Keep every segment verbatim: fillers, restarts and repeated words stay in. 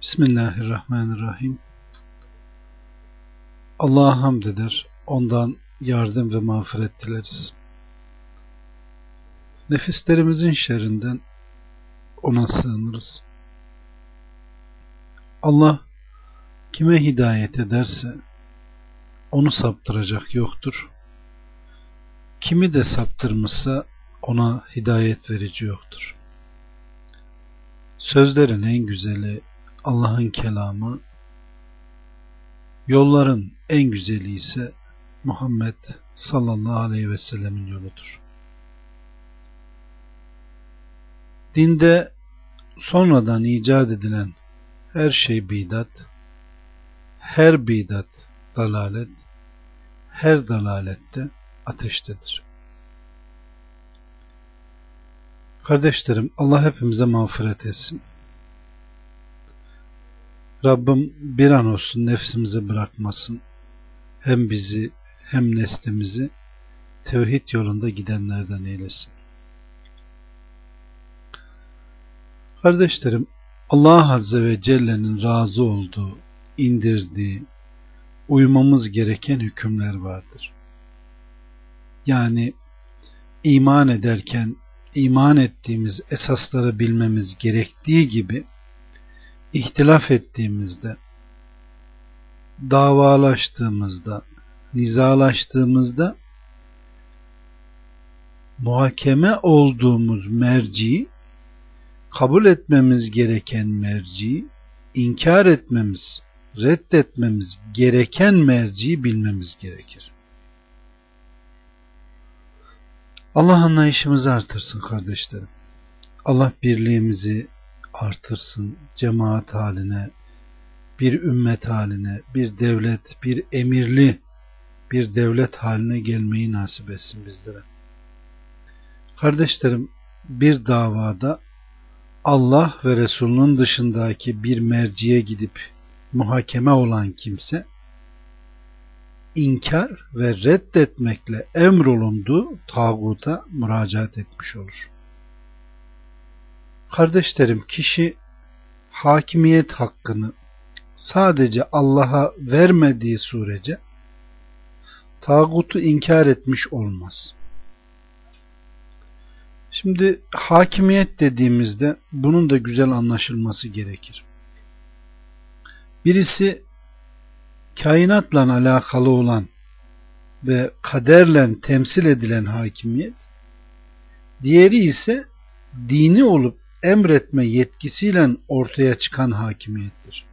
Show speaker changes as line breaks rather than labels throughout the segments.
Bismillahirrahmanirrahim. Allah'a hamd eder, ondan yardım ve mağfiret dileriz. Nefislerimizin şerrinden ona sığınırız. Allah kime hidayet ederse onu saptıracak yoktur. Kimi de saptırmışsa ona hidayet verici yoktur. Sözlerin en güzeli Allah'ın kelamı, yolların en güzeli ise Muhammed sallallahu aleyhi ve sellemin yoludur. Dinde sonradan icat edilen her şey bidat, her bidat dalalet, her dalalette ateştedir. Kardeşlerim, Allah hepimize mağfiret etsin. Rabbim bir an olsun nefsimizi bırakmasın. Hem bizi hem neslimizi tevhid yolunda gidenlerden eylesin. Kardeşlerim, Allah Azze ve Celle'nin razı olduğu, indirdiği, uymamız gereken hükümler vardır. Yani iman ederken iman ettiğimiz esasları bilmemiz gerektiği gibi ihtilaf ettiğimizde, davalaştığımızda, nizalaştığımızda muhakeme olduğumuz merciyi, kabul etmemiz gereken merciyi, inkar etmemiz, reddetmemiz gereken merciyi bilmemiz gerekir. Allah anlayışımızı artırsın kardeşlerim. Allah birliğimizi artırsın, cemaat haline, bir ümmet haline, bir devlet, bir emirli, bir devlet haline gelmeyi nasip etsin bizlere. Kardeşlerim, bir davada Allah ve Resulünün dışındaki bir merciye gidip muhakeme olan kimse, inkar ve reddetmekle emrolunduğu tağuta müracaat etmiş olur. Kardeşlerim, kişi hakimiyet hakkını sadece Allah'a vermediği sürece tağutu inkar etmiş olmaz. Şimdi hakimiyet dediğimizde bunun da güzel anlaşılması gerekir. Birisi kainatla alakalı olan ve kaderle temsil edilen hakimiyet, diğeri ise dini olup emretme yetkisiyle ortaya çıkan hakimiyettir.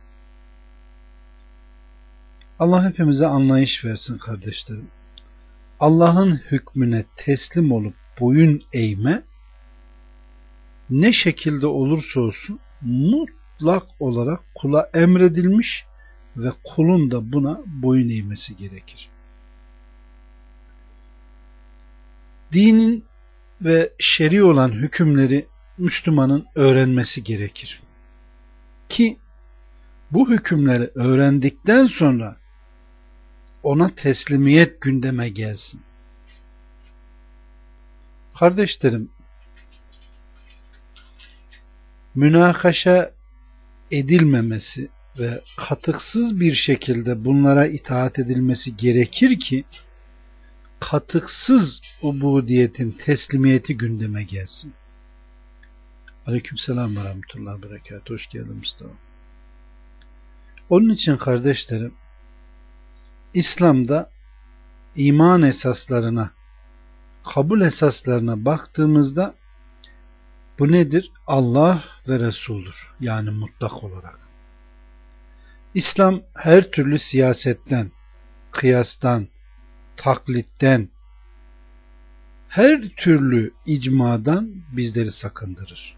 Allah hepimize anlayış versin kardeşlerim. Allah'ın hükmüne teslim olup boyun eğme, ne şekilde olursa olsun mutlak olarak kula emredilmiş ve kulun da buna boyun eğmesi gerekir. Dinin ve şer'i olan hükümleri Müslümanın öğrenmesi gerekir. Ki bu hükümleri öğrendikten sonra ona teslimiyet gündeme gelsin. Kardeşlerim, münakaşa edilmemesi ve katıksız bir şekilde bunlara itaat edilmesi gerekir ki katıksız ubudiyetin teslimiyeti gündeme gelsin. Aleykümselam ve rahmetullahi ve berekatuhu. Hoş geldin Mustafa. Onun için kardeşlerim, İslam'da iman esaslarına, kabul esaslarına baktığımızda bu nedir? Allah ve Resul'dür. Yani mutlak olarak. İslam her türlü siyasetten, kıyastan, taklitten, her türlü icmadan bizleri sakındırır.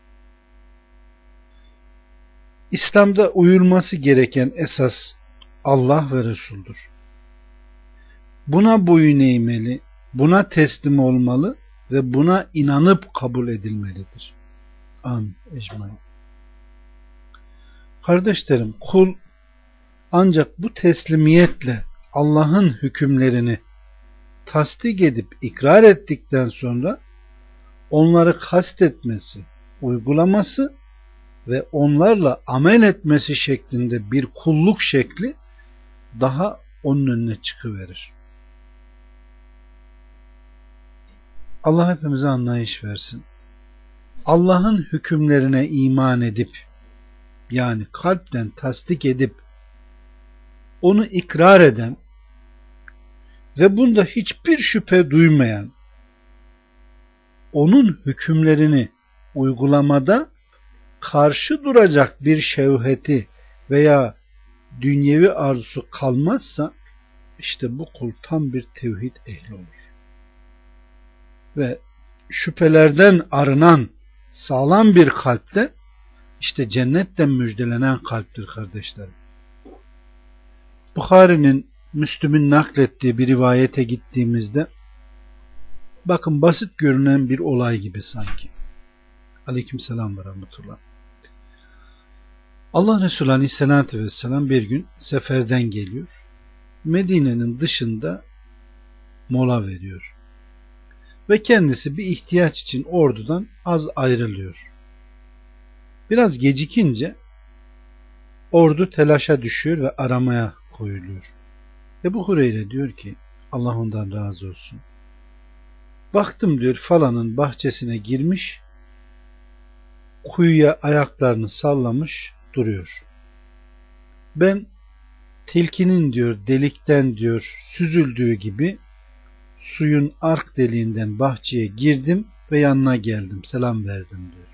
İslam'da uyulması gereken esas Allah ve Resul'dür. Buna boyun eğmeli, buna teslim olmalı ve buna inanıp kabul edilmelidir. Amin. Ecmaîn. Kardeşlerim, kul ancak bu teslimiyetle Allah'ın hükümlerini tasdik edip ikrar ettikten sonra onları kastetmesi, uygulaması ve onlarla amel etmesi şeklinde bir kulluk şekli daha onun önüne çıkıverir. Allah hepimize anlayış versin. Allah'ın hükümlerine iman edip, yani kalpten tasdik edip onu ikrar eden ve bunda hiçbir şüphe duymayan, onun hükümlerini uygulamada karşı duracak bir şevheti veya dünyevi arzusu kalmazsa, işte bu kul tam bir tevhid ehli olur. Ve şüphelerden arınan sağlam bir kalpte işte cennetten müjdelenen kalptir kardeşlerim. Bukhari'nin, Müslüm'ün naklettiği bir rivayete gittiğimizde, bakın basit görünen bir olay gibi sanki. Aleykümselam ve rahmetullah. Allah Resulü Aleyhisselatü Vesselam bir gün seferden geliyor. Medine'nin dışında mola veriyor. Ve kendisi bir ihtiyaç için ordudan az ayrılıyor. Biraz gecikince ordu telaşa düşüyor ve aramaya koyuluyor. Ebu Hureyre diyor ki, Allah ondan razı olsun, baktım diyor falanın bahçesine girmiş, kuyuya ayaklarını sallamış duruyor. Ben tilkinin diyor delikten diyor süzüldüğü gibi suyun ark deliğinden bahçeye girdim ve yanına geldim, selam verdim diyor.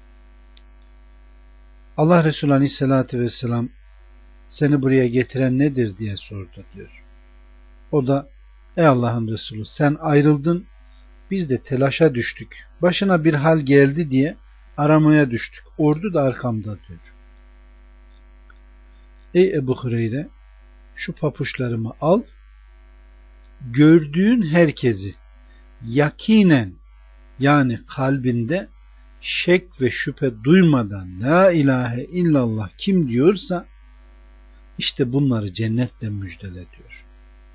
Allah Resulü Aleyhisselatü Vesselam seni buraya getiren nedir diye sordu diyor. O da, ey Allah'ın Resulü, sen ayrıldın, biz de telaşa düştük, başına bir hal geldi diye aramaya düştük, ordu da arkamda diyor. Ey Ebu Hureyre, şu papuçlarımı al, gördüğün herkesi yakinen, yani kalbinde şek ve şüphe duymadan la ilahe illallah kim diyorsa işte bunları cennetten müjdele diyor.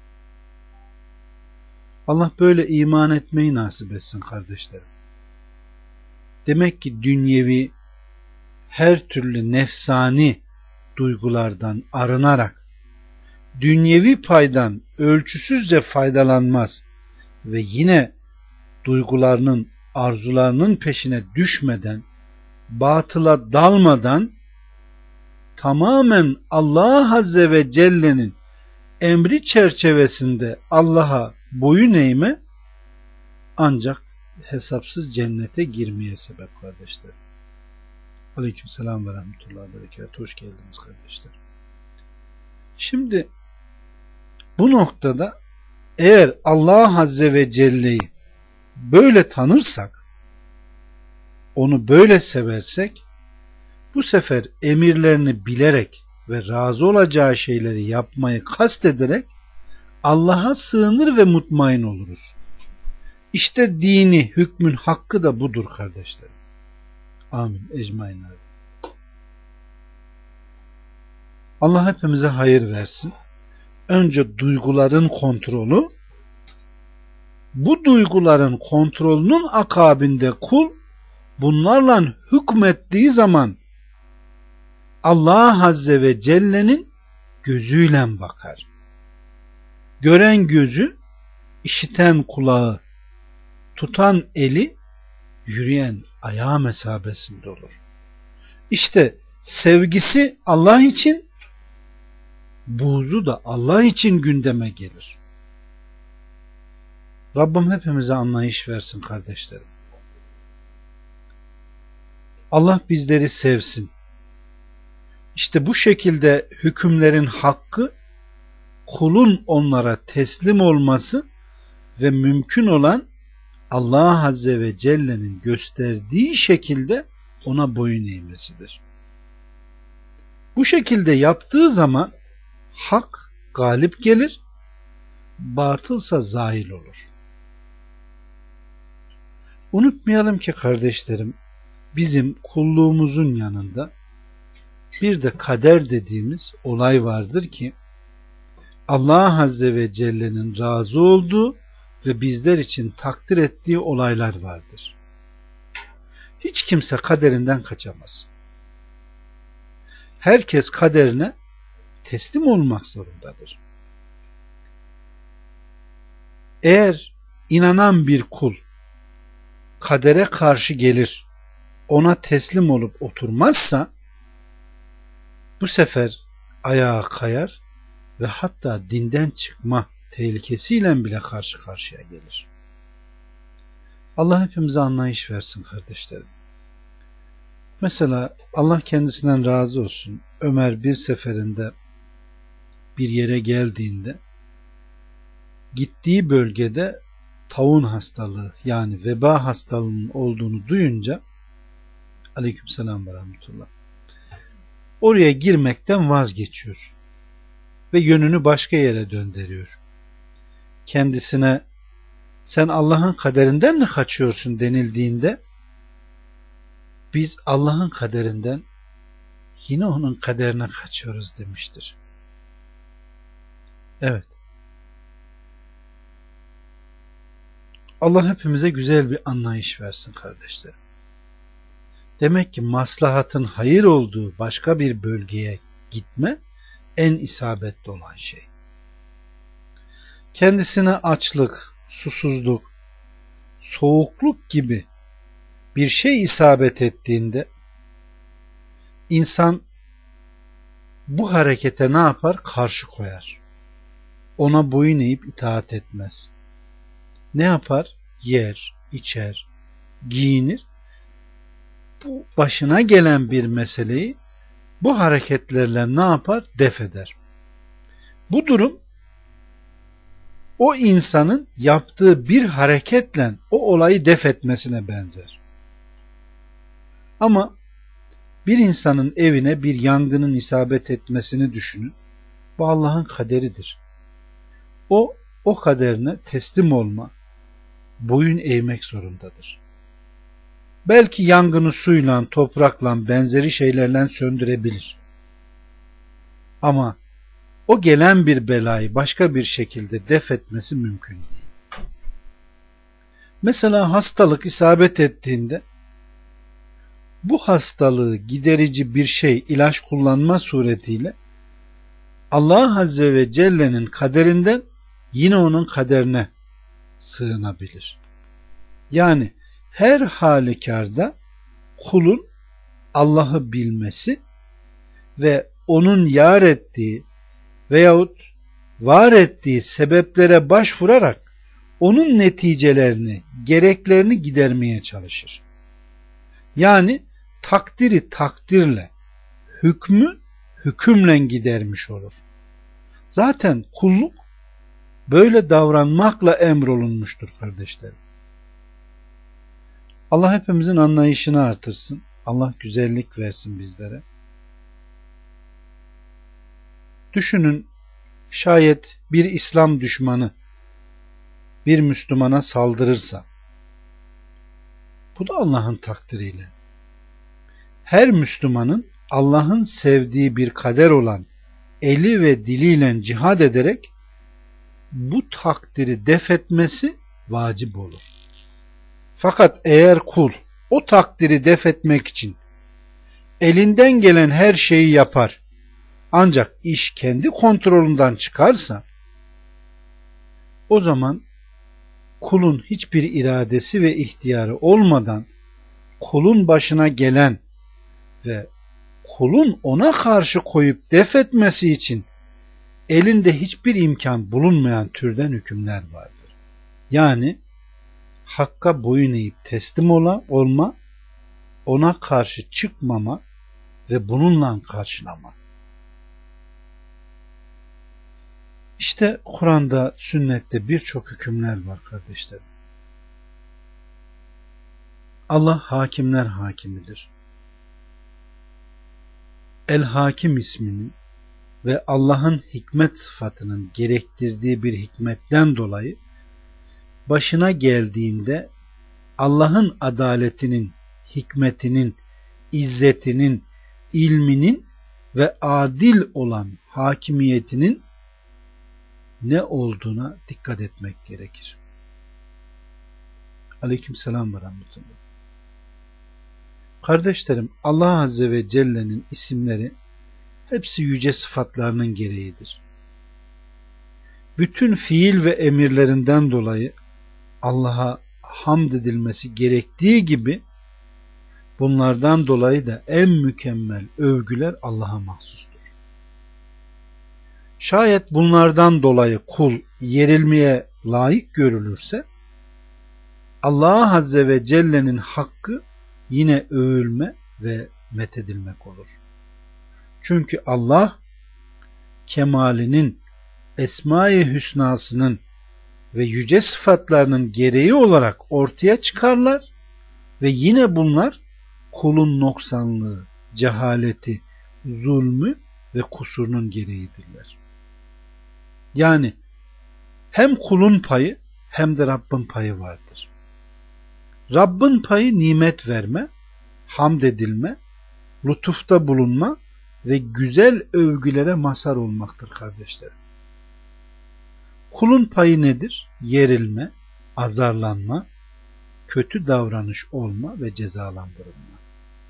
Allah böyle iman etmeyi nasip etsin kardeşlerim. Demek ki dünyevi her türlü nefsani duygulardan arınarak dünyevi paydan ölçüsüzce faydalanmaz ve yine duygularının, arzularının peşine düşmeden, batıla dalmadan tamamen Allah Azze ve Celle'nin emri çerçevesinde Allah'a boyun eğme ancak hesapsız cennete girmeye sebep kardeşlerim. Aleykümselam ve rahmetullahi ve berekatuhu. Hoş geldiniz kardeşlerim. Şimdi bu noktada eğer Allah Azze ve Celle'yi böyle tanırsak, onu böyle seversek, bu sefer emirlerini bilerek ve razı olacağı şeyleri yapmayı kastederek Allah'a sığınır ve mutmain oluruz. İşte dini, hükmün hakkı da budur kardeşlerim. Amin. Ecmaîn abi. Allah hepimize hayır versin. Önce duyguların kontrolü, bu duyguların kontrolünün akabinde kul bunlarla hükmettiği zaman Allah Azze ve Celle'nin gözüyle bakar. Gören gözü, işiten kulağı, tutan eli, yürüyen ayağı mesabesinde olur. İşte sevgisi Allah için, buğzu da Allah için gündeme gelir. Rabbim hepimize anlayış versin kardeşlerim. Allah bizleri sevsin. İşte bu şekilde hükümlerin hakkı, kulun onlara teslim olması ve mümkün olan Allah Azze ve Celle'nin gösterdiği şekilde ona boyun eğmesidir. Bu şekilde yaptığı zaman hak galip gelir, batılsa zail olur. Unutmayalım ki kardeşlerim, bizim kulluğumuzun yanında bir de kader dediğimiz olay vardır ki Allah Azze ve Celle'nin razı olduğu ve bizler için takdir ettiği olaylar vardır. Hiç kimse kaderinden kaçamaz. Herkes kaderine teslim olmak zorundadır. Eğer inanan bir kul kadere karşı gelir, ona teslim olup oturmazsa bu sefer ayağa kayar ve hatta dinden çıkma tehlikesiyle bile karşı karşıya gelir. Allah hepimize anlayış versin kardeşlerim. Mesela Allah kendisinden razı olsun, Ömer bir seferinde bir yere geldiğinde gittiği bölgede taun hastalığı yani veba hastalığının olduğunu duyunca, aleykümselam ve rahmetullah, oraya girmekten vazgeçiyor ve yönünü başka yere döndürüyor. Kendisine sen Allah'ın kaderinden mi kaçıyorsun denildiğinde, biz Allah'ın kaderinden yine onun kaderine kaçıyoruz demiştir. Evet. Allah hepimize güzel bir anlayış versin kardeşlerim. Demek ki maslahatın hayır olduğu başka bir bölgeye gitme en isabetli olan şey. Kendisine açlık, susuzluk, soğukluk gibi bir şey isabet ettiğinde insan bu harekete ne yapar? Karşı koyar. Ona boyun eğip itaat etmez. Ne yapar? Yer, içer, giyinir. Bu başına gelen bir meseleyi bu hareketlerle ne yapar? Def eder. Bu durum o insanın yaptığı bir hareketle o olayı def etmesine benzer. Ama bir insanın evine bir yangının isabet etmesini düşünün. Bu Allah'ın kaderidir. O, o kaderine teslim olma, boyun eğmek zorundadır. Belki yangını suyla, toprakla, benzeri şeylerle söndürebilir. Ama o gelen bir belayı başka bir şekilde def etmesi mümkün değil. Mesela hastalık isabet ettiğinde bu hastalığı giderici bir şey, ilaç kullanma suretiyle Allah Azze ve Celle'nin kaderinden yine onun kaderine sığınabilir. Yani her halükarda kulun Allah'ı bilmesi ve onun yar ettiği veyahut var ettiği sebeplere başvurarak onun neticelerini, gereklerini gidermeye çalışır. Yani takdiri takdirle, hükmü hükümle gidermiş olur. Zaten kulluk böyle davranmakla emrolunmuştur kardeşlerim. Allah hepimizin anlayışını artırsın. Allah güzellik versin bizlere. Düşünün, şayet bir İslam düşmanı bir Müslümana saldırırsa, bu da Allah'ın takdiriyle. Her Müslümanın Allah'ın sevdiği bir kader olan eli ve diliyle cihad ederek bu takdiri def etmesi vacip olur. Fakat eğer kul o takdiri def etmek için elinden gelen her şeyi yapar, ancak iş kendi kontrolünden çıkarsa, o zaman kulun hiçbir iradesi ve ihtiyarı olmadan kulun başına gelen ve kulun ona karşı koyup def etmesi için elinde hiçbir imkan bulunmayan türden hükümler vardır. Yani hakka boyun eğip teslim ola, olma, ona karşı çıkmama ve bununla karşılama. İşte Kur'an'da, sünnette birçok hükümler var kardeşlerim. Allah hakimler hakimidir. El-Hakim isminin ve Allah'ın hikmet sıfatının gerektirdiği bir hikmetten dolayı başına geldiğinde Allah'ın adaletinin, hikmetinin, izzetinin, ilminin ve adil olan hakimiyetinin ne olduğuna dikkat etmek gerekir. Aleykümselam ve rahmetullah. Kardeşlerim, Allah Azze ve Celle'nin isimleri hepsi yüce sıfatlarının gereğidir. Bütün fiil ve emirlerinden dolayı Allah'a hamd edilmesi gerektiği gibi bunlardan dolayı da en mükemmel övgüler Allah'a mahsustur. Şayet bunlardan dolayı kul yerilmeye layık görülürse Allah Azze ve Celle'nin hakkı yine övülme ve methedilmek olur. Çünkü Allah kemalinin, Esma-i Hüsnasının ve yüce sıfatlarının gereği olarak ortaya çıkarlar ve yine bunlar kulun noksanlığı, cehaleti, zulmü ve kusurunun gereğidirler. Yani hem kulun payı hem de Rabbin payı vardır. Rabbin payı nimet verme, hamd edilme, lütufta bulunma ve güzel övgülere mazhar olmaktır kardeşlerim. Kulun payı nedir? Yerilme, azarlanma, kötü davranış olma ve cezalandırılma.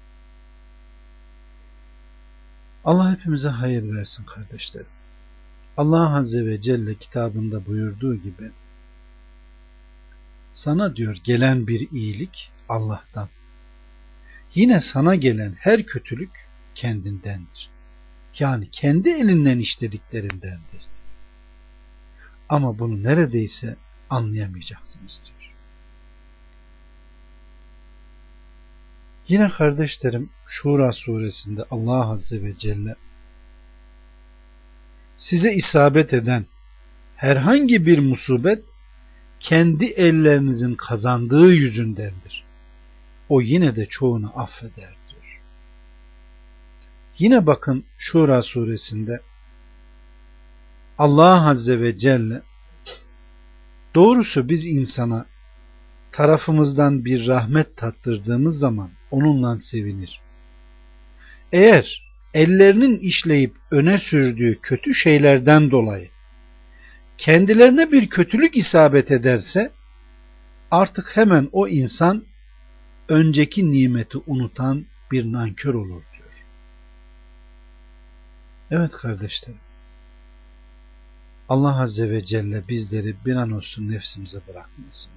Allah hepimize hayır versin kardeşlerim. Allah Azze ve Celle kitabında buyurduğu gibi sana diyor gelen bir iyilik Allah'tan. Yine sana gelen her kötülük kendindendir. Yani kendi elinden işlediklerindendir. Ama bunu neredeyse anlayamayacaksınız diyor. Yine kardeşlerim Şura suresinde Allah Azze ve Celle size isabet eden herhangi bir musibet kendi ellerinizin kazandığı yüzündendir. O yine de çoğunu affeder diyor. Yine bakın Şura suresinde Allah Azze ve Celle doğrusu biz insana tarafımızdan bir rahmet tattırdığımız zaman onunla sevinir. Eğer ellerinin işleyip öne sürdüğü kötü şeylerden dolayı kendilerine bir kötülük isabet ederse artık hemen o insan önceki nimeti unutan bir nankör olur diyor. Evet kardeşlerim. Allah Azze ve Celle bizleri bir an olsun nefsimize bırakmasın.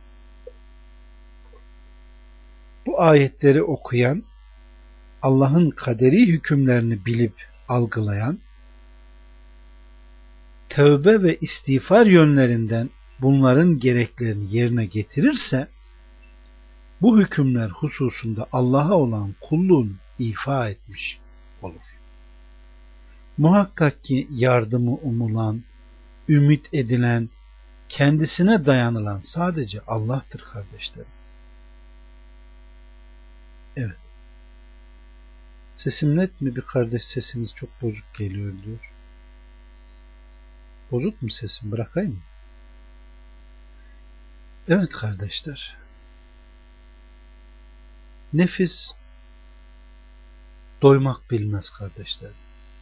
Bu ayetleri okuyan, Allah'ın kaderi hükümlerini bilip algılayan, tövbe ve istiğfar yönlerinden bunların gereklerini yerine getirirse, bu hükümler hususunda Allah'a olan kulluğunu ifa etmiş olur. Muhakkak ki yardımı umulan, ümit edilen, kendisine dayanılan sadece Allah'tır kardeşlerim. Evet. Sesim net mi? Bir kardeş sesiniz çok bozuk geliyor diyor. Bozuk mu sesim? Bırakayım mı? Evet kardeşler. Nefis doymak bilmez kardeşler.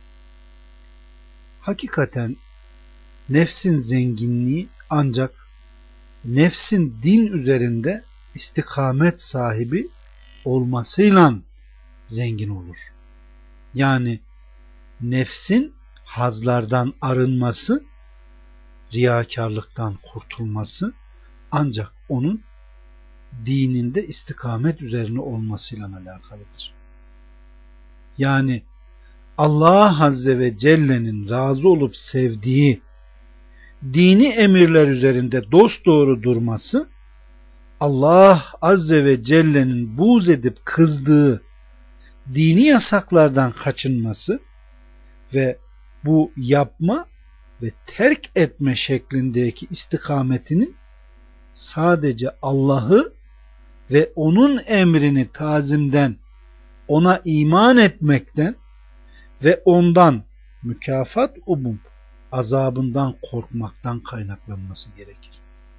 Hakikaten nefsin zenginliği ancak nefsin din üzerinde istikamet sahibi olmasıyla zengin olur. Yani nefsin hazlardan arınması, riyakarlıktan kurtulması ancak onun dininde istikamet üzerine olmasıyla alakalıdır. Yani Allah Azze ve Celle'nin razı olup sevdiği dini emirler üzerinde dosdoğru durması, Allah Azze ve Celle'nin buğz edip kızdığı dini yasaklardan kaçınması ve bu yapma ve terk etme şeklindeki istikametinin sadece Allah'ı ve onun emrini tazimden, ona iman etmekten ve ondan mükafat umup azabından korkmaktan kaynaklanması gerekir.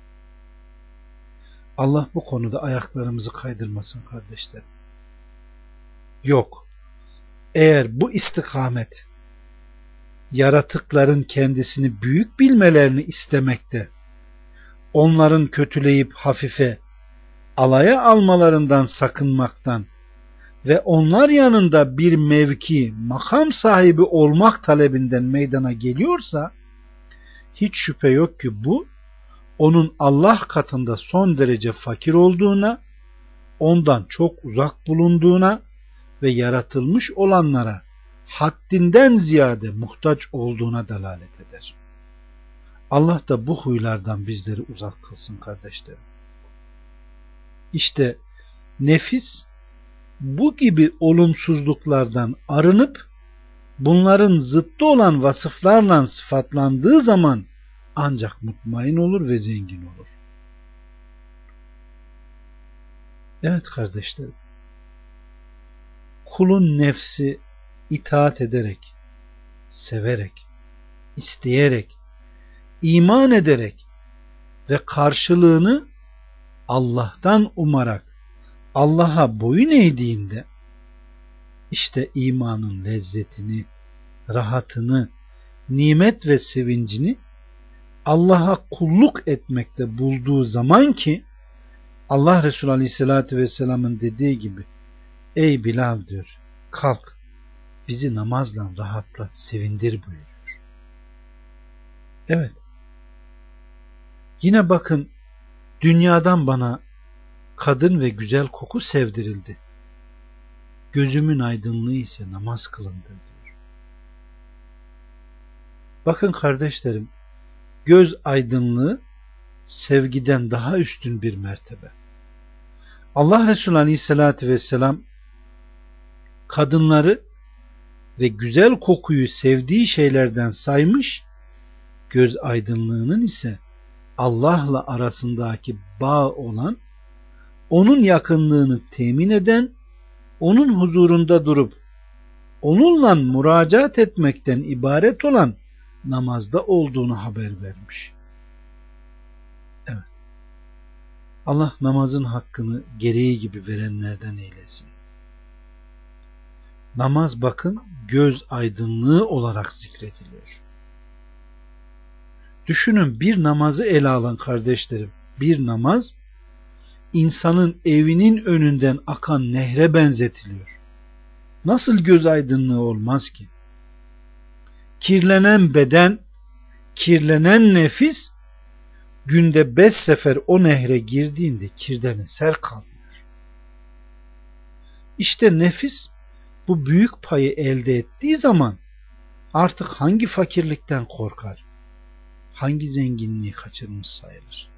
Allah bu konuda ayaklarımızı kaydırmasın kardeşlerim. Yok. Eğer bu istikamet yaratıkların kendisini büyük bilmelerini istemekte, onların kötüleyip hafife, alaya almalarından sakınmaktan, ve onlar yanında bir mevki, makam sahibi olmak talebinden meydana geliyorsa, hiç şüphe yok ki bu, onun Allah katında son derece fakir olduğuna, ondan çok uzak bulunduğuna ve yaratılmış olanlara haddinden ziyade muhtaç olduğuna delalet eder. Allah da bu huylardan bizleri uzak kılsın kardeşlerim. İşte nefis bu gibi olumsuzluklardan arınıp bunların zıttı olan vasıflarla sıfatlandığı zaman ancak mutmain olur ve zengin olur. Evet kardeşlerim, kulun nefsi itaat ederek, severek, isteyerek, iman ederek ve karşılığını Allah'tan umarak Allah'a boyun eğdiğinde, işte imanın lezzetini, rahatını, nimet ve sevincini Allah'a kulluk etmekte bulduğu zaman ki, Allah Resulü Aleyhisselatü Vesselam'ın dediği gibi, ey Bilal diyor, kalk bizi namazla rahatlat, sevindir buyuruyor. Evet. Yine bakın, dünyadan bana kadın ve güzel koku sevdirildi. Gözümün aydınlığı ise namaz kılındı diyor. Bakın kardeşlerim, göz aydınlığı sevgiden daha üstün bir mertebe. Allah Resulü Aleyhisselatü Vesselam kadınları ve güzel kokuyu sevdiği şeylerden saymış, göz aydınlığının ise Allah'la arasındaki bağ olan, onun yakınlığını temin eden, onun huzurunda durup onunla müracaat etmekten ibaret olan namazda olduğunu haber vermiş. Evet. Allah namazın hakkını gereği gibi verenlerden eylesin. Namaz bakın göz aydınlığı olarak zikrediliyor. Düşünün, bir namazı ele alın kardeşlerim. Bir namaz insanın evinin önünden akan nehre benzetiliyor. Nasıl göz aydınlığı olmaz ki? Kirlenen beden, kirlenen nefis günde beş sefer o nehre girdiğinde kirden eser kalmıyor. İşte nefis bu büyük payı elde ettiği zaman artık hangi fakirlikten korkar? Hangi zenginliği kaçırmış sayılır?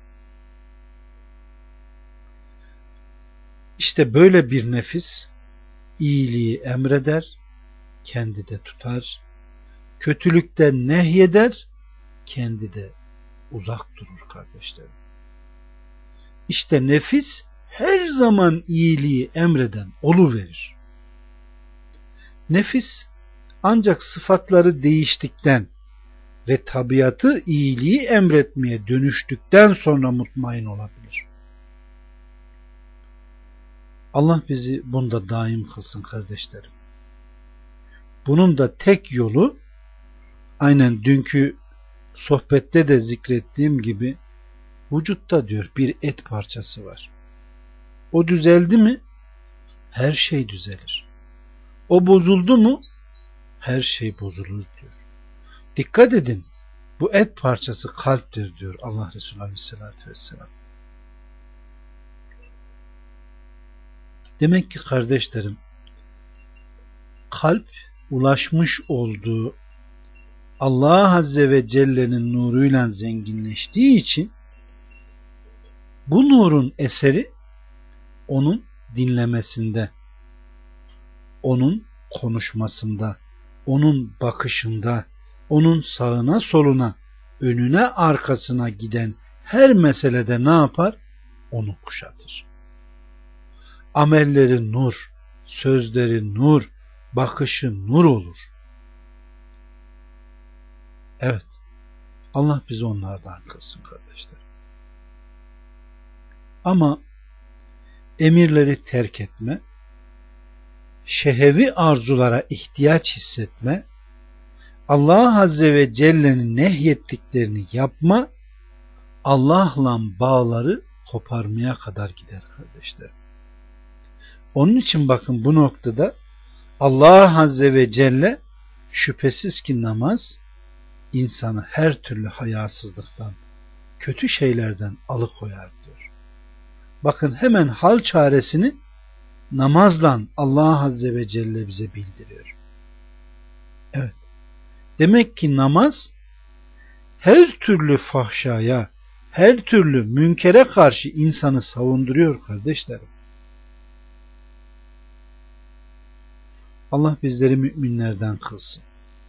İşte böyle bir nefis iyiliği emreder, kendi de tutar, kötülükten nehyeder, kendi de uzak durur kardeşlerim. İşte nefis her zaman iyiliği emreden oluverir. Nefis ancak sıfatları değiştikten ve tabiatı iyiliği emretmeye dönüştükten sonra mutmain olabilir. Allah bizi bunda daim kılsın kardeşlerim. Bunun da tek yolu, aynen dünkü sohbette de zikrettiğim gibi, vücutta diyor bir et parçası var. O düzeldi mi her şey düzelir. O bozuldu mu her şey bozulur diyor. Dikkat edin, bu et parçası kalptir diyor Allah Resulü Aleyhisselatü Vesselam. Demek ki kardeşlerim, kalp ulaşmış olduğu Allah Azze ve Celle'nin nuruyla zenginleştiği için bu nurun eseri onun dinlemesinde, onun konuşmasında, onun bakışında, onun sağına soluna, önüne arkasına giden her meselede ne yapar? Onu kuşatır. Amelleri nur, sözleri nur, bakışı nur olur. Evet, Allah bizi onlardan kılsın kardeşler. Ama emirleri terk etme, şehevi arzulara ihtiyaç hissetme, Allah Azze ve Celle'nin nehyettiklerini yapma, Allah'la bağları koparmaya kadar gider kardeşlerim. Onun için bakın bu noktada Allah Azze ve Celle şüphesiz ki namaz insanı her türlü hayasızlıktan, kötü şeylerden alıkoyar diyor. Bakın hemen hal çaresini namazla Allah Azze ve Celle bize bildiriyor. Evet. Demek ki namaz her türlü fahşaya, her türlü münkere karşı insanı savunduruyor kardeşlerim. Allah bizleri müminlerden kılsın.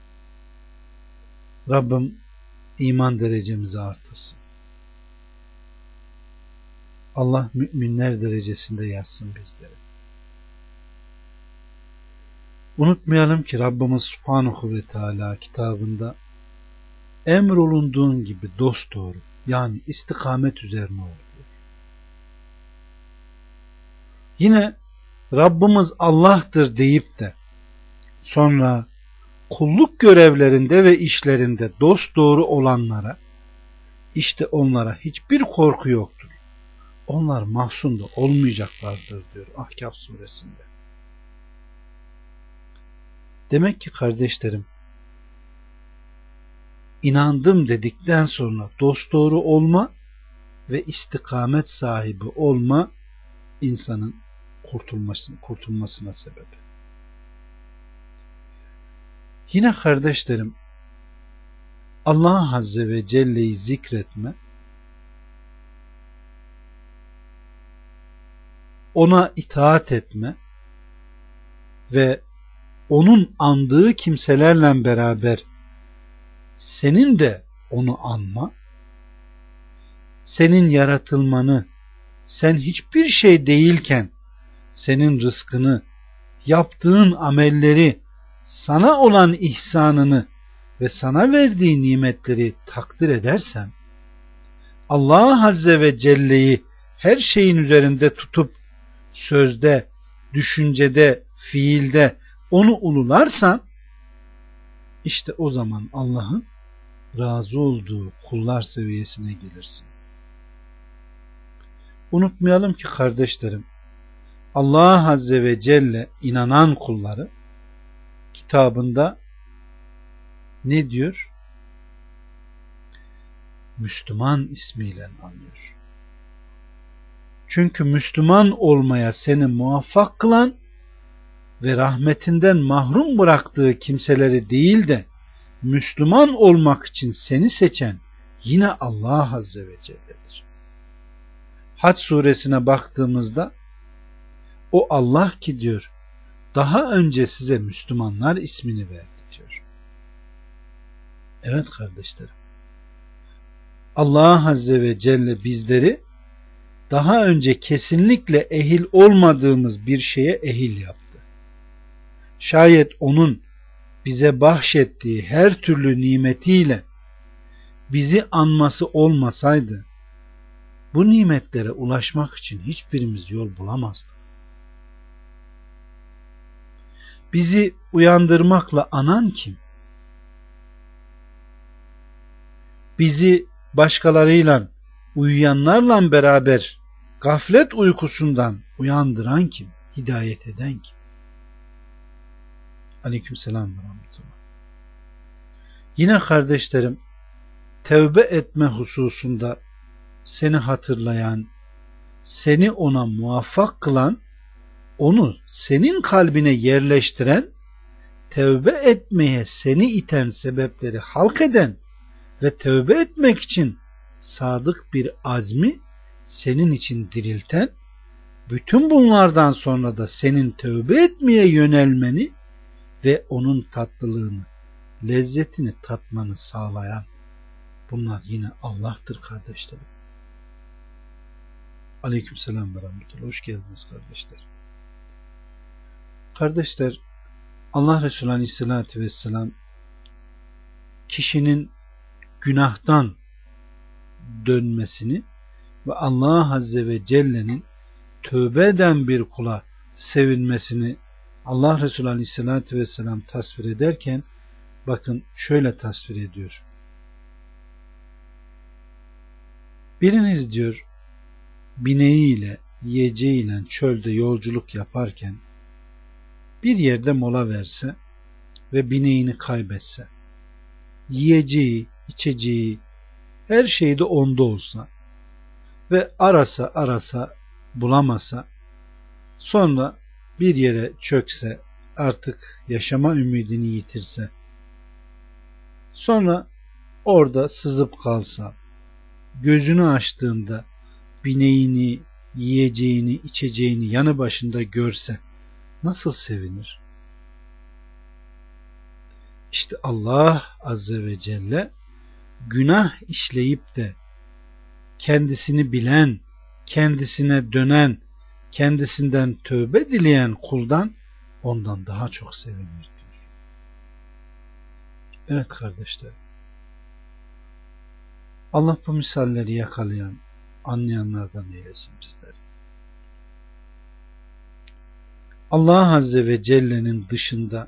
Rabbim iman derecemizi artırsın. Allah müminler derecesinde yazsın bizleri. Unutmayalım ki Rabbimiz Subhanahu ve Teala kitabında emrolunduğun gibi dosdoğru, yani istikamet üzerine ol diyor. Yine Rabbimiz Allah'tır deyip de sonra kulluk görevlerinde ve işlerinde dosdoğru olanlara, işte onlara hiçbir korku yoktur. Onlar mahzun da olmayacaklardır diyor Ahkaf suresinde. Demek ki kardeşlerim, inandım dedikten sonra dosdoğru olma ve istikamet sahibi olma insanın kurtulmasına, kurtulmasına sebep. Yine kardeşlerim, Allah Azze ve Celle'yi zikretme, ona itaat etme ve onun andığı kimselerle beraber senin de onu anma, senin yaratılmanı, sen hiçbir şey değilken senin rızkını, yaptığın amelleri, sana olan ihsanını ve sana verdiği nimetleri takdir edersen, Allah Azze ve Celle'yi her şeyin üzerinde tutup sözde, düşüncede, fiilde onu ulularsan, işte o zaman Allah'ın razı olduğu kullar seviyesine gelirsin. Unutmayalım ki kardeşlerim, Allah Azze ve Celle inanan kulları kitabında ne diyor? Müslüman ismiyle anıyor. Çünkü Müslüman olmaya seni muvaffak kılan ve rahmetinden mahrum bıraktığı kimseleri değil de Müslüman olmak için seni seçen yine Allah Azze ve Celle'dir. Hac suresine baktığımızda o Allah ki diyor, daha önce size Müslümanlar ismini verdi diyor. Evet kardeşlerim, Allah Azze ve Celle bizleri daha önce kesinlikle ehil olmadığımız bir şeye ehil yaptı. Şayet onun bize bahşettiği her türlü nimetiyle bizi anması olmasaydı, bu nimetlere ulaşmak için hiçbirimiz yol bulamazdık. Bizi uyandırmakla anan kim? Bizi başkalarıyla, uyuyanlarla beraber gaflet uykusundan uyandıran kim? Hidayet eden kim? Aleykümselam ve rahmetullah. Yine kardeşlerim, tevbe etme hususunda seni hatırlayan, seni ona muvaffak kılan, onu senin kalbine yerleştiren, tevbe etmeye seni iten sebepleri halk eden ve tevbe etmek için sadık bir azmi senin için dirilten, bütün bunlardan sonra da senin tevbe etmeye yönelmeni ve onun tatlılığını, lezzetini tatmanı sağlayan, bunlar yine Allah'tır kardeşlerim. Aleykümselam ve rahmetullah. Hoş geldiniz kardeşler. Kardeşler, Allah Resulü Aleyhisselatü Vesselam kişinin günahtan dönmesini ve Allah Azze ve Celle'nin tövbe eden bir kula sevinmesini Allah Resulü Aleyhisselatü Vesselam tasvir ederken bakın şöyle tasvir ediyor. Biriniz diyor bineğiyle yiyeceğiyle çölde yolculuk yaparken bir yerde mola verse ve bineğini kaybetse, yiyeceği, içeceği, her şey de onda olsa ve arasa arasa bulamasa, sonra bir yere çökse, artık yaşama ümidini yitirse, sonra orada sızıp kalsa, gözünü açtığında bineğini, yiyeceğini, içeceğini yanı başında görse nasıl sevinir? İşte Allah Azze ve Celle günah işleyip de kendisini bilen, kendisine dönen, kendisinden tövbe dileyen kuldan ondan daha çok sevinir diyor. Evet kardeşlerim, Allah bu misalleri yakalayan, anlayanlardan eylesin bizleri. Allah Azze ve Celle'nin dışında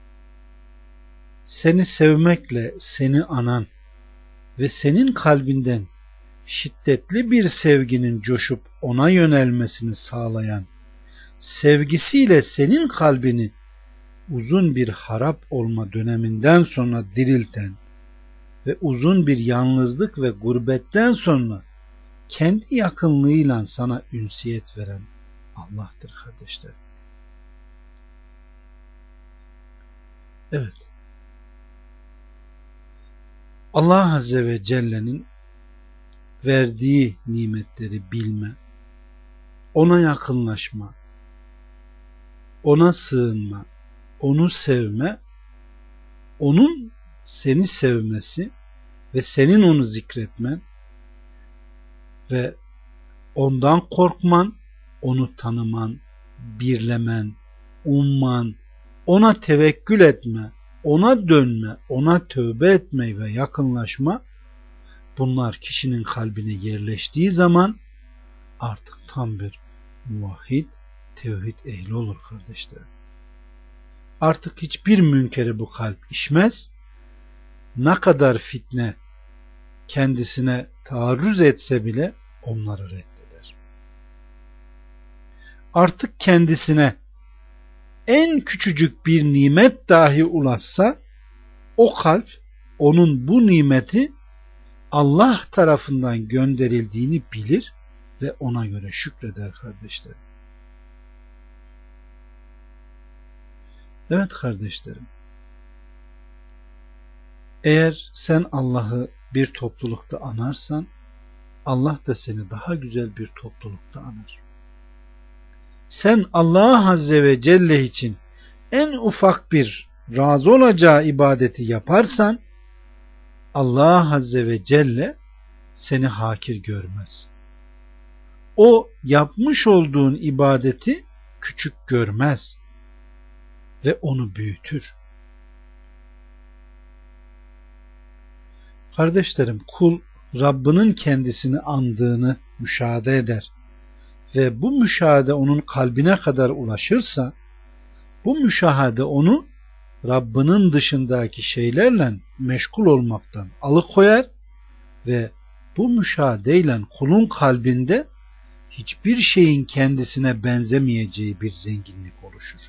seni sevmekle seni anan ve senin kalbinden şiddetli bir sevginin coşup ona yönelmesini sağlayan, sevgisiyle senin kalbini uzun bir harap olma döneminden sonra dirilten ve uzun bir yalnızlık ve gurbetten sonra kendi yakınlığıyla sana ünsiyet veren Allah'tır kardeşlerim. Evet. Allah Azze ve Celle'nin verdiği nimetleri bilme, ona yakınlaşma, ona sığınma, onu sevme, onun seni sevmesi ve senin onu zikretmen ve ondan korkman, onu tanıman, birlemen, umman, ona tevekkül etme, ona dönme, ona tövbe etme ve yakınlaşma, bunlar kişinin kalbine yerleştiği zaman artık tam bir muvahhid, tevhid ehli olur kardeşlerim. Artık hiçbir münkeri bu kalp işmez. Ne kadar fitne kendisine taarruz etse bile onları reddeder. Artık kendisine en küçücük bir nimet dahi ulaşsa o kalp onun bu nimeti Allah tarafından gönderildiğini bilir ve ona göre şükreder kardeşlerim. Evet kardeşlerim, eğer sen Allah'ı bir toplulukta anarsan, Allah da seni daha güzel bir toplulukta anar. Sen Allah Azze ve Celle için en ufak bir razı olacağı ibadeti yaparsan, Allah Azze ve Celle seni hakir görmez. O yapmış olduğun ibadeti küçük görmez ve onu büyütür. Kardeşlerim, kul Rabbinin kendisini andığını müşahede eder ve bu müşahede onun kalbine kadar ulaşırsa, bu müşahede onu Rabbinin dışındaki şeylerle meşgul olmaktan alıkoyar ve bu müşahedeyle kulun kalbinde hiçbir şeyin kendisine benzemeyeceği bir zenginlik oluşur.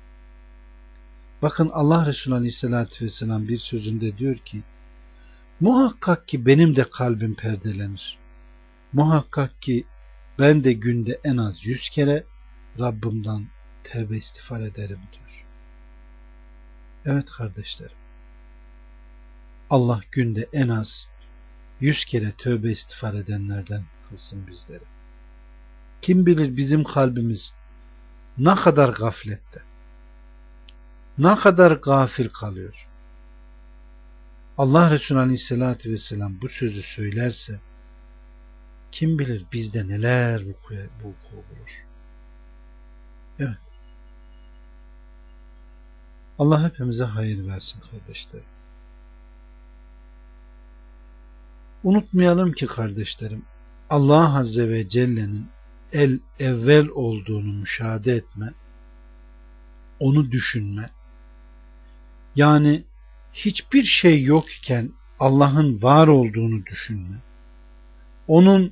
Bakın Allah Resulü Aleyhisselatü Vesselam bir sözünde diyor ki, muhakkak ki benim de kalbim perdelenir. Muhakkak ki ben de günde en az yüz kere Rabbimden tevbe istiğfar ederim diyor. Evet kardeşlerim, Allah günde en az yüz kere tövbe istiğfar edenlerden kılsın bizleri. Kim bilir bizim kalbimiz ne kadar gaflette, ne kadar gafil kalıyor. Allah Resulü Aleyhisselatü Vesselam bu sözü söylerse, kim bilir bizde neler vuku bulur. Evet. Allah hepimize hayır versin kardeşlerim. Unutmayalım ki kardeşlerim, Allah Azze ve Celle'nin el evvel olduğunu müşahede etme, onu düşünme, yani hiçbir şey yokken Allah'ın var olduğunu düşünme, onun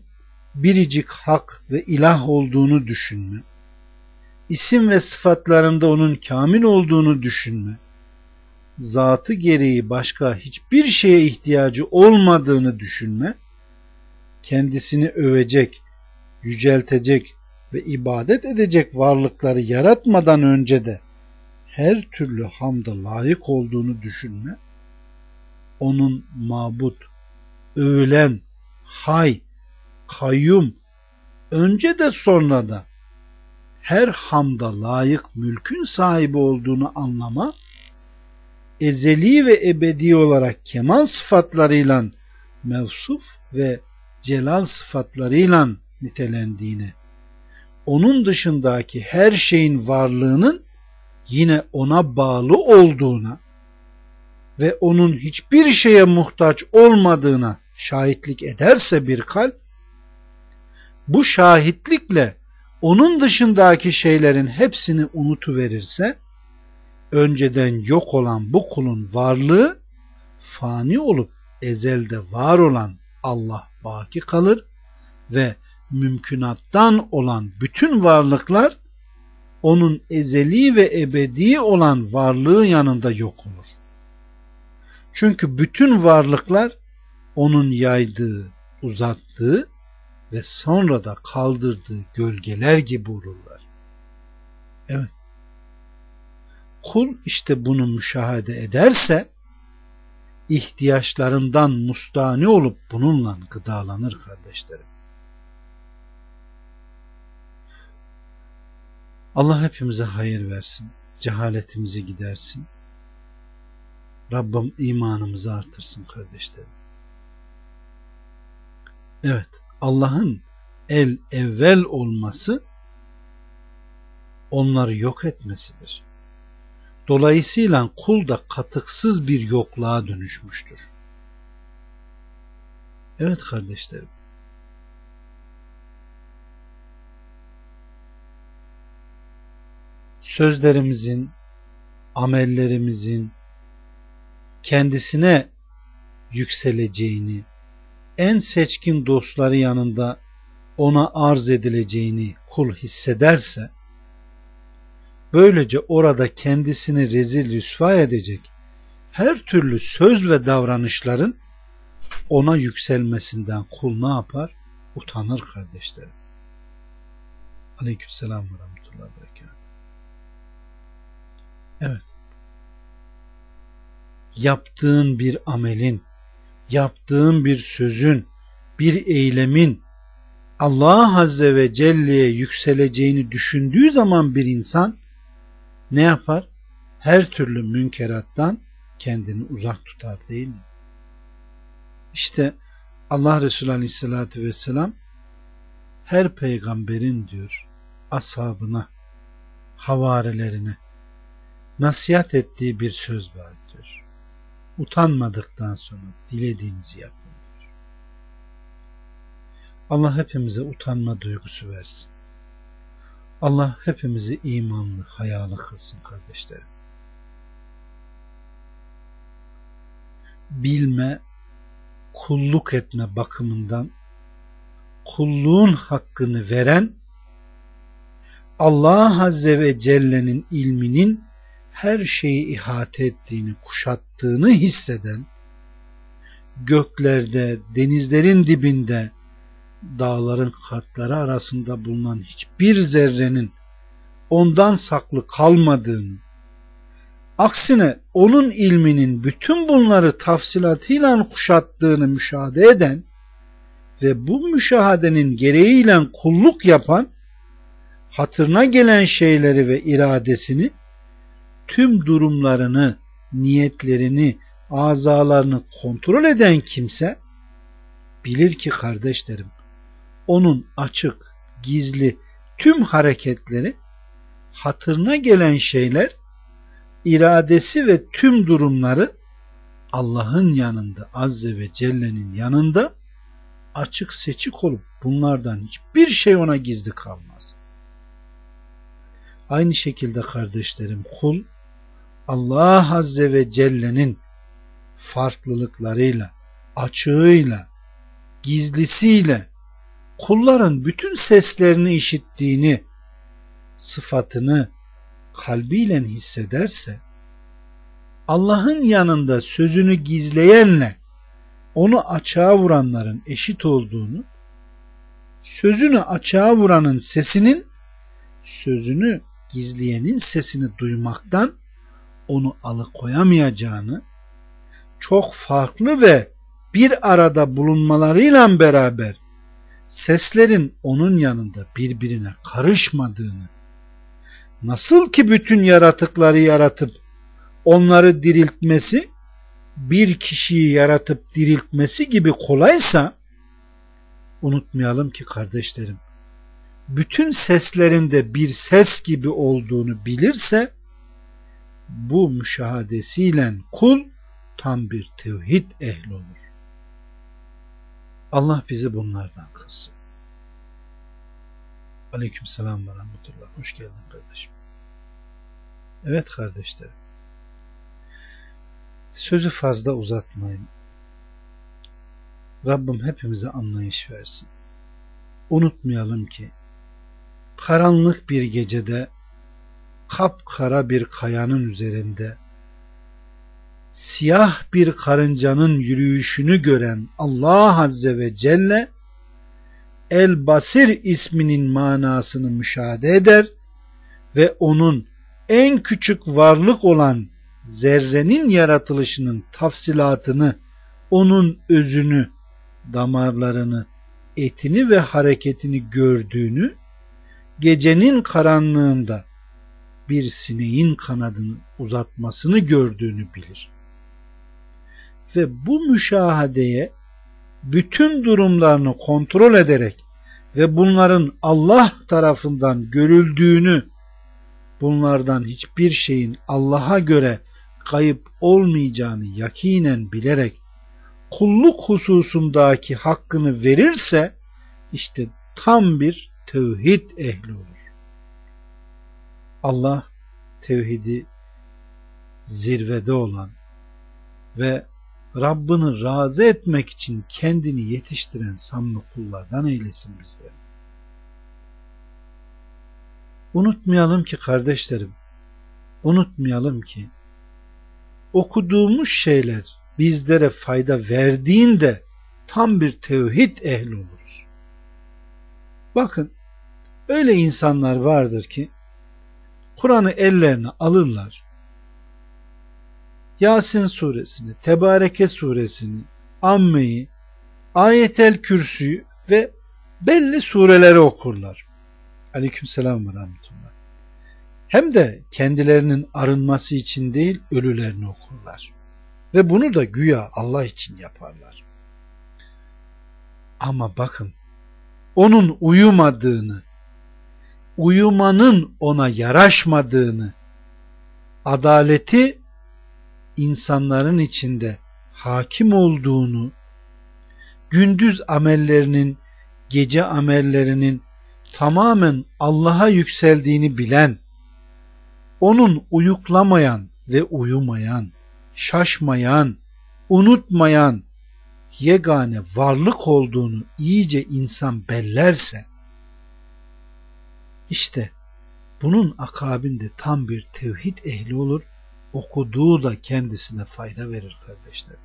biricik hak ve ilah olduğunu düşünme, isim ve sıfatlarında onun kamil olduğunu düşünme, zatı gereği başka hiçbir şeye ihtiyacı olmadığını düşünme, kendisini övecek, yüceltecek ve ibadet edecek varlıkları yaratmadan önce de her türlü hamda layık olduğunu düşünme, onun mabut, övülen, hay, kayyum, önce de sonra da her hamda layık mülkün sahibi olduğunu anlama, ezeli ve ebedi olarak kemal sıfatlarıyla mevsuf ve celal sıfatlarıyla nitelendiğine, onun dışındaki her şeyin varlığının yine ona bağlı olduğuna ve onun hiçbir şeye muhtaç olmadığına şahitlik ederse bir kalp, bu şahitlikle onun dışındaki şeylerin hepsini unutuverirse, önceden yok olan bu kulun varlığı fani olup ezelde var olan Allah baki kalır ve mümkünattan olan bütün varlıklar onun ezeli ve ebedi olan varlığı yanında yok olur. Çünkü bütün varlıklar onun yaydığı, uzattığı ve sonra da kaldırdığı gölgeler gibi olurlar. Evet. Kul işte bunu müşahede ederse ihtiyaçlarından mustani olup bununla gıdalanır kardeşlerim. Allah hepimize hayır versin. Cehaletimizi gidersin. Rabbim imanımızı artırsın kardeşlerim. Evet, Allah'ın el evvel olması onları yok etmesidir. Dolayısıyla kul da katıksız bir yokluğa dönüşmüştür. Evet kardeşlerim. Sözlerimizin, amellerimizin kendisine yükseleceğini, en seçkin dostları yanında ona arz edileceğini kul hissederse, böylece orada kendisini rezil rüsva edecek her türlü söz ve davranışların ona yükselmesinden kul ne yapar? Utanır kardeşlerim. Aleykümselam ve rahmetullahi ve berekatuhu. Evet. Yaptığın bir amelin, yaptığın bir sözün, bir eylemin Allah Azze ve Celle'ye yükseleceğini düşündüğü zaman bir insan ne yapar? Her türlü münkerattan kendini uzak tutar değil mi? İşte Allah Resulü Aleyhisselatü Vesselam her peygamberin diyor ashabına, havarilerine nasihat ettiği bir söz var diyor. Utanmadıktan sonra dilediğinizi yapın diyor. Allah hepimize utanma duygusu versin. Allah hepimizi imanlı, hayalı kılsın kardeşlerim. Bilme, kulluk etme bakımından kulluğun hakkını veren, Allah Azze ve Celle'nin ilminin her şeyi ihate ettiğini, kuşattığını hisseden, göklerde, denizlerin dibinde, dağların katları arasında bulunan hiçbir zerrenin ondan saklı kalmadığını, aksine onun ilminin bütün bunları tafsilatıyla kuşattığını müşahede eden ve bu müşahedenin gereğiyle kulluk yapan, hatırına gelen şeyleri ve iradesini, tüm durumlarını, niyetlerini, azalarını kontrol eden kimse bilir ki kardeşlerim, onun açık, gizli tüm hareketleri, hatırına gelen şeyler, iradesi ve tüm durumları Allah'ın yanında, Azze ve Celle'nin yanında açık seçik olup bunlardan hiçbir şey ona gizli kalmaz. Aynı şekilde kardeşlerim, kul Allah Azze ve Celle'nin farklılıklarıyla, açığıyla, gizlisiyle, kulların bütün seslerini işittiğini, sıfatını kalbiyle hissederse, Allah'ın yanında sözünü gizleyenle onu açığa vuranların eşit olduğunu, sözünü açığa vuranın sesinin, sözünü gizleyenin sesini duymaktan onu alıkoyamayacağını, çok farklı ve bir arada bulunmalarıyla beraber seslerin onun yanında birbirine karışmadığını, nasıl ki bütün yaratıkları yaratıp onları diriltmesi bir kişiyi yaratıp diriltmesi gibi kolaysa, unutmayalım ki kardeşlerim, bütün seslerinde bir ses gibi olduğunu bilirse, bu müşahadesiyle kul tam bir tevhid ehli olur. Allah bizi bunlardan kılsın. Aleykümselam ve rahmetullah. Hoş geldin kardeşim. Evet kardeşlerim, sözü fazla uzatmayın. Rabbim hepimize anlayış versin. Unutmayalım ki karanlık bir gecede kapkara bir kayanın üzerinde siyah bir karıncanın yürüyüşünü gören Allah Azze ve Celle El Basir isminin manasını müşahede eder ve onun en küçük varlık olan zerrenin yaratılışının tafsilatını, onun özünü, damarlarını, etini ve hareketini gördüğünü, gecenin karanlığında bir sineğin kanadını uzatmasını gördüğünü bilir. Ve bu müşahadeye bütün durumlarını kontrol ederek ve bunların Allah tarafından görüldüğünü, bunlardan hiçbir şeyin Allah'a göre kayıp olmayacağını yakinen bilerek kulluk hususundaki hakkını verirse, işte tam bir tevhid ehli olur. Allah tevhidi zirvede olan ve Rabbini razı etmek için kendini yetiştiren samimi kullardan eylesin bizleri. Unutmayalım ki kardeşlerim, unutmayalım ki okuduğumuz şeyler bizlere fayda verdiğinde tam bir tevhid ehli oluruz. Bakın, öyle insanlar vardır ki Kur'an'ı ellerine alırlar, Yasin suresini, Tebareke suresini, Amme'yi, Ayetel Kürsü'yü ve belli sureleri okurlar. Aleykümselam ve rahmetullah. Hem de kendilerinin arınması için değil, ölülerini okurlar. Ve bunu da güya Allah için yaparlar. Ama bakın, onun uyumadığını, uyumanın ona yaraşmadığını, adaleti insanların içinde hakim olduğunu, gündüz amellerinin, gece amellerinin tamamen Allah'a yükseldiğini bilen, onun uyuklamayan ve uyumayan, şaşmayan, unutmayan yegane varlık olduğunu iyice insan bellerse, işte bunun akabinde tam bir tevhid ehli olur, okuduğu da kendisine fayda verir kardeşlerim.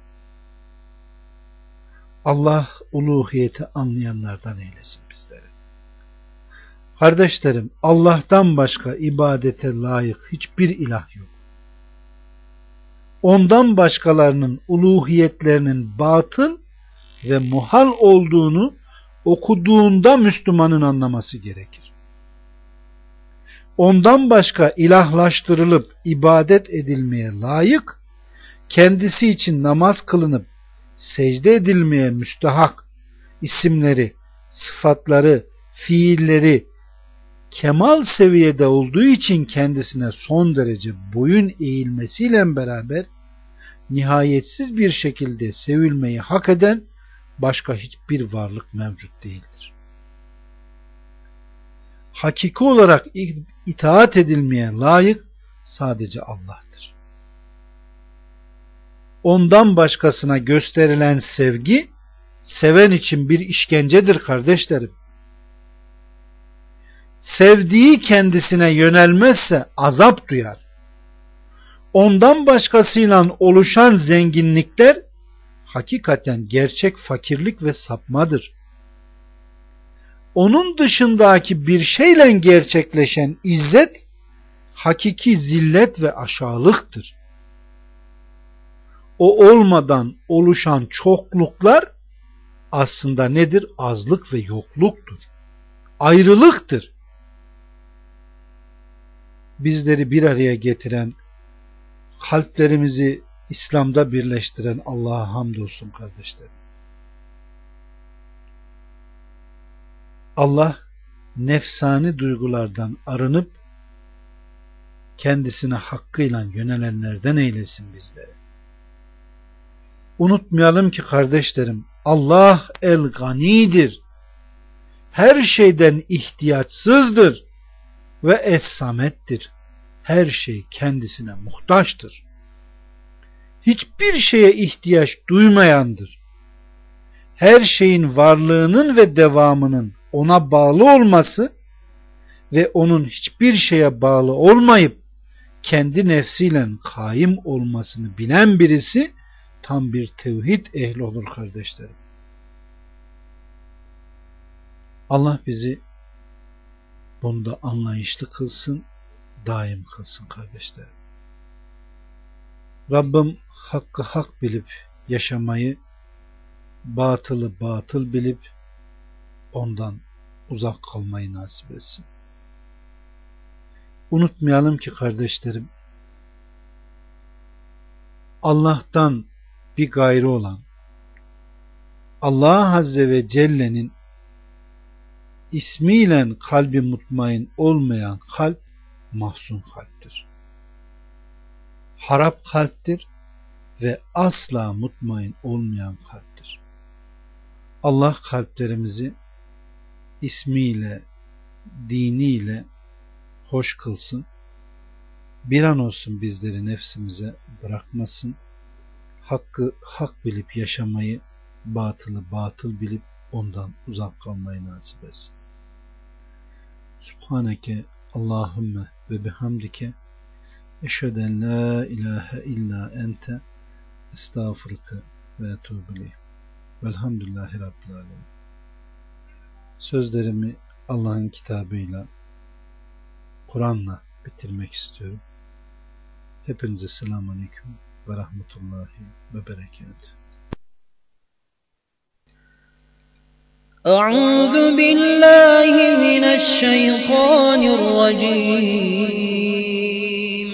Allah uluhiyeti anlayanlardan eylesin bizleri. Kardeşlerim, Allah'tan başka ibadete layık hiçbir ilah yok. Ondan başkalarının uluhiyetlerinin batıl ve muhal olduğunu okuduğunda Müslümanın anlaması gerekir. Ondan başka ilahlaştırılıp ibadet edilmeye layık, kendisi için namaz kılınıp secde edilmeye müstahak isimleri, sıfatları, fiilleri kemal seviyede olduğu için kendisine son derece boyun eğilmesiyle beraber nihayetsiz bir şekilde sevilmeyi hak eden başka hiçbir varlık mevcut değildir. Hakiki olarak itaat edilmeye layık sadece Allah'tır. Ondan başkasına gösterilen sevgi, seven için bir işkencedir kardeşlerim. sevdiği kendisine yönelmezse azap duyar. Ondan başkasıyla oluşan zenginlikler hakikaten gerçek fakirlik ve sapmadır. Onun dışındaki bir şeyle gerçekleşen izzet hakiki zillet ve aşağılıktır. O olmadan oluşan çokluklar aslında nedir? Azlık ve yokluktur. Ayrılıktır. Bizleri bir araya getiren, kalplerimizi İslam'da birleştiren Allah'a hamdolsun kardeşlerim. Allah nefsani duygulardan arınıp kendisine hakkıyla yönelenlerden eylesin bizleri. Unutmayalım ki kardeşlerim, Allah el-Ganidir. Her şeyden ihtiyaçsızdır ve es-Samet'tir. Her şey kendisine muhtaçtır. Hiçbir şeye ihtiyaç duymayandır. Her şeyin varlığının ve devamının ona bağlı olması ve onun hiçbir şeye bağlı olmayıp kendi nefsiyle kaim olmasını bilen birisi tam bir tevhid ehli olur kardeşlerim. Allah bizi bunda anlayışlı kılsın, daim kılsın kardeşlerim. Rabbim hakkı hak bilip yaşamayı, batılı batıl bilip ondan uzak kalmayı nasip etsin. Unutmayalım ki kardeşlerim, Allah'tan bir gayrı olan, Allah Azze ve Celle'nin ismiyle kalbi mutmain olmayan kalp mahzun kalptir. Harap kalptir ve asla mutmain olmayan kalptir. Allah kalplerimizi ismiyle, diniyle hoş kılsın. Bir an olsun bizleri nefsimize bırakmasın. Hakkı hak bilip yaşamayı, batılı batıl bilip ondan uzak kalmayı nasip etsin. Subhaneke Allahümme ve bihamdike eşheden la ilahe illa ente estağfurke ve etûbü ileyh. Velhamdülillahi Rabbil alemin. Sözlerimi Allah'ın kitabıyla, Kur'an'la bitirmek istiyorum. Hepinize selamun aleyküm ve rahmetullahi ve berekatuhu.
أعوذ بالله من الشيطان الرجيم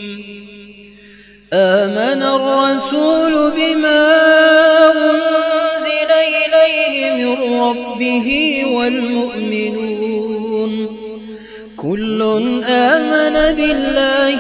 آمن الرسول بما أنزل إليه من ربه والمؤمنون كل آمن بالله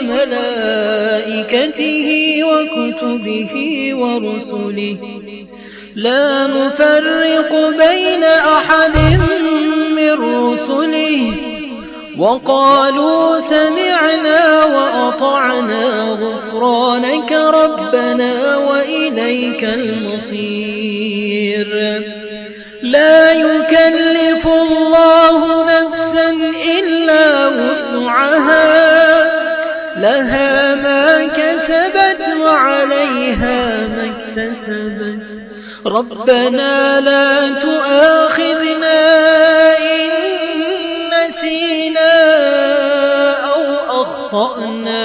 وملائكته وكتبه ورسله لا نفرق بين أحد من رسله وقالوا سمعنا وأطعنا غفرانك ربنا وإليك المصير لا يكلف الله نفسا إلا وسعها لها ما كسبت وعليها ما اكتسبت ربنا لا تؤاخذنا إن نسينا أو أخطأنا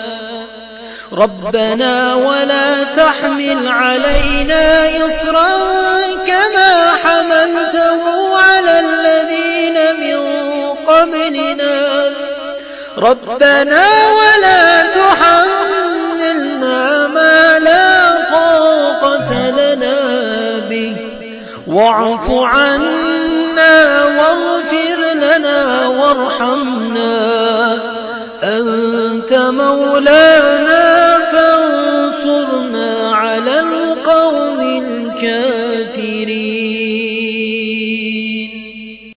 ربنا ولا تحمل علينا إصرا كما حملته على الذين من قبلنا ربنا ولا تحملنا ما لا طاقة لنا به واعف عنا واغفر لنا وارحمنا أنت مولانا